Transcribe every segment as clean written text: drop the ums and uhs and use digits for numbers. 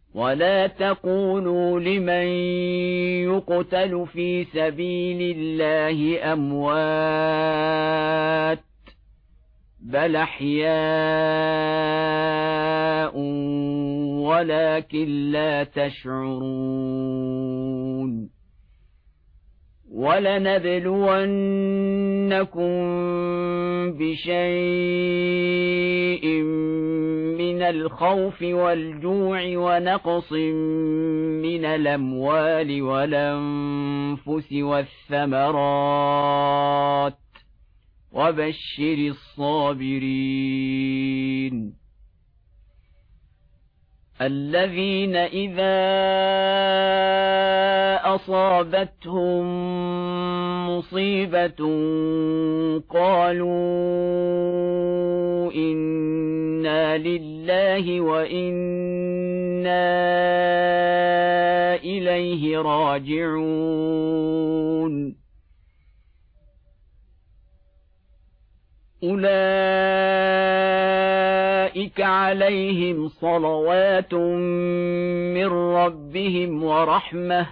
ولا تقولوا لمن يقتل في سبيل الله أموات بل أحياء ولكن لا تشعرون ولنبلونكم بشيء من الخوف والجوع ونقص من الأموال والأنفس والثمرات وبشر الصابرين الذين إذا أصابتهم مصيبة قالوا إنا لله وإنا إليه راجعون أولئك عليهم صلوات من ربهم ورحمة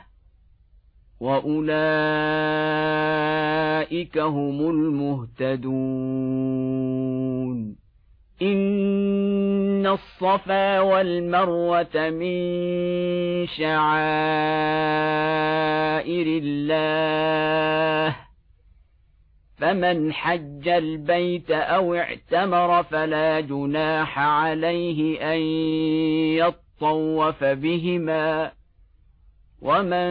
وأولئك هم المهتدون إن الصفا والمروة من شعائر الله فمن حج البيت أو اعتمر فلا جناح عليه أن يطوف بهما ومن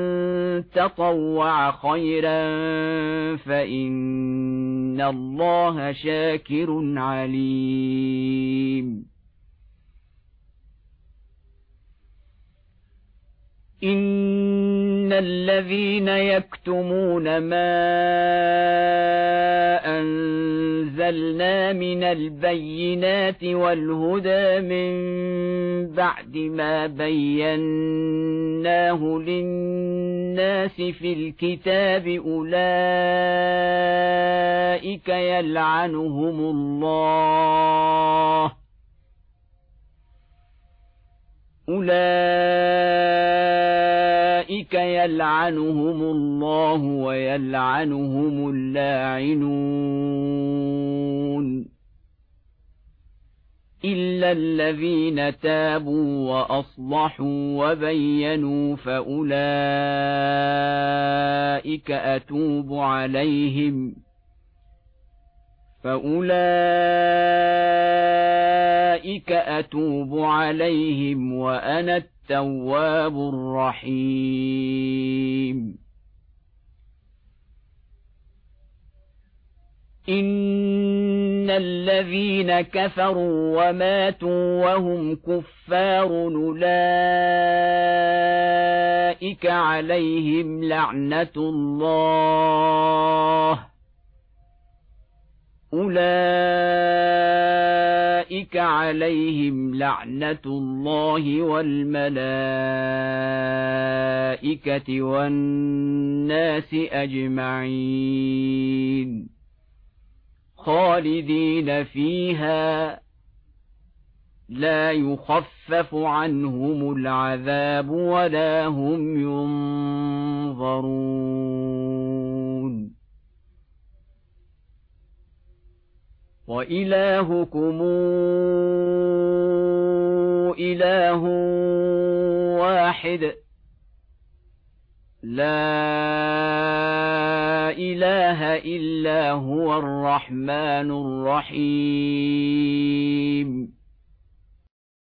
تطوع خيرا فإن الله شاكر عليم إن الذين يكتمون ما أنزلنا من البينات والهدى من بعد ما بيناه للناس في الكتاب أولئك يلعنهم الله ويلعنهم اللاعنون إلا الذين تابوا وأصلحوا وبينوا فأولئك أتوب عليهم وأنا التواب الرحيم إن الذين كفروا وماتوا وهم كفار أولئك عليهم لعنة الله والملائكة والناس أجمعين خالدين فيها لا يخفف عنهم العذاب ولا هم ينظرون وإلهكم إله واحد لا إله إلا هو الرحمن الرحيم